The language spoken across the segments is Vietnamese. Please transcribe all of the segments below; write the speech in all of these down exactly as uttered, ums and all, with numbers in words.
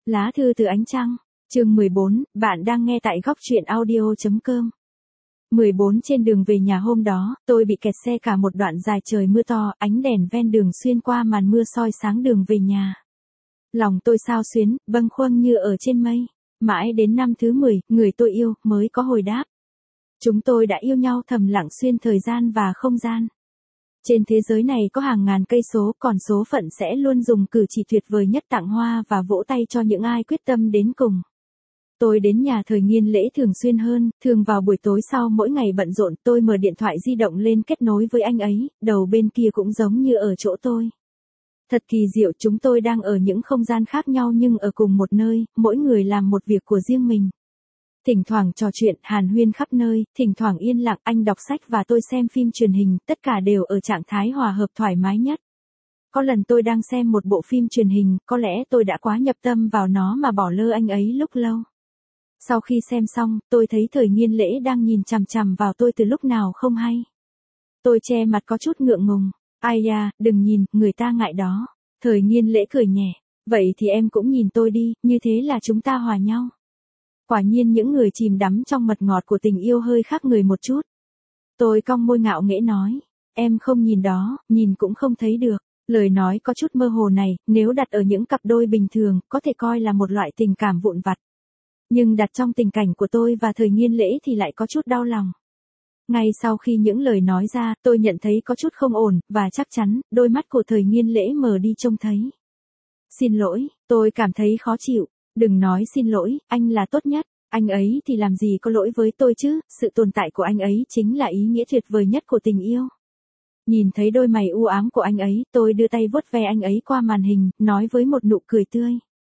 Lá thư từ ánh trăng, chương mười bốn, bạn đang nghe tại góc truyện audio chấm com. mười bốn Trên đường về nhà hôm đó, tôi bị kẹt xe cả một đoạn dài trời mưa to, ánh đèn ven đường xuyên qua màn mưa soi sáng đường về nhà. Lòng tôi xao xuyến, bâng khuâng như ở trên mây. Mãi đến năm thứ mười, người tôi yêu mới có hồi đáp. Chúng tôi đã yêu nhau thầm lặng xuyên thời gian và không gian. Trên thế giới này có hàng ngàn cây số, còn số phận sẽ luôn dùng cử chỉ tuyệt vời nhất tặng hoa và vỗ tay cho những ai quyết tâm đến cùng. Tôi đến nhà Thời Nghiên lễ thường xuyên hơn, thường vào buổi tối sau mỗi ngày bận rộn, tôi mở điện thoại di động lên kết nối với anh ấy, đầu bên kia cũng giống như ở chỗ tôi. Thật kỳ diệu, chúng tôi đang ở những không gian khác nhau nhưng ở cùng một nơi, mỗi người làm một việc của riêng mình. Thỉnh thoảng trò chuyện, hàn huyên khắp nơi, thỉnh thoảng yên lặng, anh đọc sách và tôi xem phim truyền hình, tất cả đều ở trạng thái hòa hợp thoải mái nhất. Có lần tôi đang xem một bộ phim truyền hình, có lẽ tôi đã quá nhập tâm vào nó mà bỏ lơ anh ấy lúc lâu. Sau khi xem xong, tôi thấy Thời Nghiên lễ đang nhìn chằm chằm vào tôi từ lúc nào không hay. Tôi che mặt có chút ngượng ngùng. Ai da, đừng nhìn, người ta ngại đó. Thời Nghiên lễ cười nhẹ. Vậy thì em cũng nhìn tôi đi, như thế là chúng ta hòa nhau. Quả nhiên những người chìm đắm trong mật ngọt của tình yêu hơi khác người một chút. Tôi cong môi ngạo nghễ nói. Em không nhìn đó, nhìn cũng không thấy được. Lời nói có chút mơ hồ này, nếu đặt ở những cặp đôi bình thường, có thể coi là một loại tình cảm vụn vặt. Nhưng đặt trong tình cảnh của tôi và Thời Nghiên lễ thì lại có chút đau lòng. Ngay sau khi những lời nói ra, tôi nhận thấy có chút không ổn, và chắc chắn, đôi mắt của Thời Nghiên lễ mờ đi trông thấy. Xin lỗi, tôi cảm thấy khó chịu. Đừng nói xin lỗi, anh là tốt nhất. Anh ấy thì làm gì có lỗi với tôi chứ, sự tồn tại của anh ấy chính là ý nghĩa tuyệt vời nhất của tình yêu. Nhìn thấy đôi mày u ám của anh ấy, tôi đưa tay vuốt ve anh ấy qua màn hình, nói với một nụ cười tươi.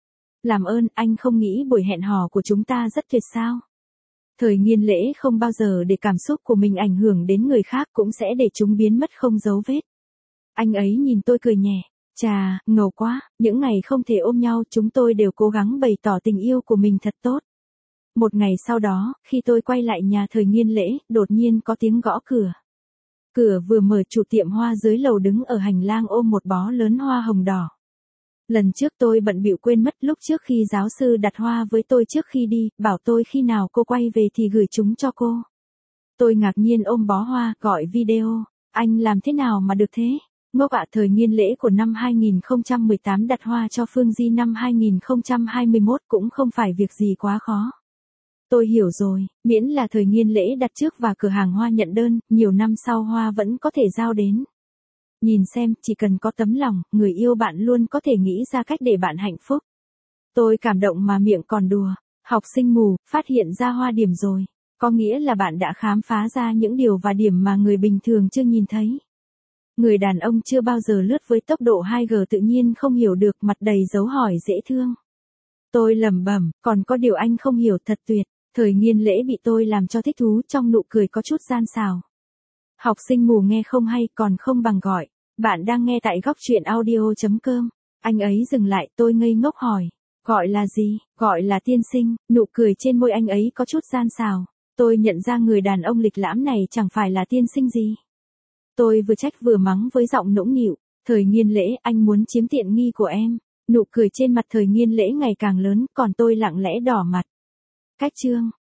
Làm ơn, anh không nghĩ buổi hẹn hò của chúng ta rất tuyệt sao? Thời Nghiên lễ không bao giờ để cảm xúc của mình ảnh hưởng đến người khác, cũng sẽ để chúng biến mất không dấu vết. Anh ấy nhìn tôi cười nhẹ. Chà, ngầu quá, những ngày không thể ôm nhau, chúng tôi đều cố gắng bày tỏ tình yêu của mình thật tốt. Một ngày sau đó, khi tôi quay lại nhà Thời Nghiên lễ, đột nhiên có tiếng gõ cửa. Cửa vừa mở, chủ tiệm hoa dưới lầu đứng ở hành lang ôm một bó lớn hoa hồng đỏ. Lần trước tôi bận bịu quên mất, lúc trước khi giáo sư đặt hoa với tôi trước khi đi, bảo tôi khi nào cô quay về thì gửi chúng cho cô. Tôi ngạc nhiên ôm bó hoa, gọi video. Anh làm thế nào mà được thế? Ngốc ạ, Thời Nghiên lễ của năm hai nghìn không trăm mười tám đặt hoa cho Phương Di năm hai nghìn không trăm hai mươi mốt cũng không phải việc gì quá khó. Tôi hiểu rồi, miễn là Thời Nghiên lễ đặt trước và cửa hàng hoa nhận đơn, nhiều năm sau hoa vẫn có thể giao đến. Nhìn xem, chỉ cần có tấm lòng, người yêu bạn luôn có thể nghĩ ra cách để bạn hạnh phúc. Tôi cảm động mà miệng còn đùa. Học sinh mù, phát hiện ra hoa điểm rồi. Có nghĩa là bạn đã khám phá ra những điều và điểm mà người bình thường chưa nhìn thấy. Người đàn ông chưa bao giờ lướt với tốc độ hai G tự nhiên không hiểu được, mặt đầy dấu hỏi dễ thương. Tôi lẩm bẩm, còn có điều anh không hiểu, thật tuyệt. Thời Nghiên lễ bị tôi làm cho thích thú, trong nụ cười có chút gian xảo. Học sinh mù nghe không hay còn không bằng gọi. Bạn đang nghe tại góc truyện audio chấm com. Anh ấy dừng lại, tôi ngây ngốc hỏi. Gọi là gì? Gọi là tiên sinh. Nụ cười trên môi anh ấy có chút gian xảo. Tôi nhận ra người đàn ông lịch lãm này chẳng phải là tiên sinh gì. Tôi vừa trách vừa mắng với giọng nũng nịu. Thời Nghiên lễ, anh muốn chiếm tiện nghi của em. Nụ cười trên mặt Thời Nghiên lễ ngày càng lớn, còn tôi lặng lẽ đỏ mặt. Cách chương.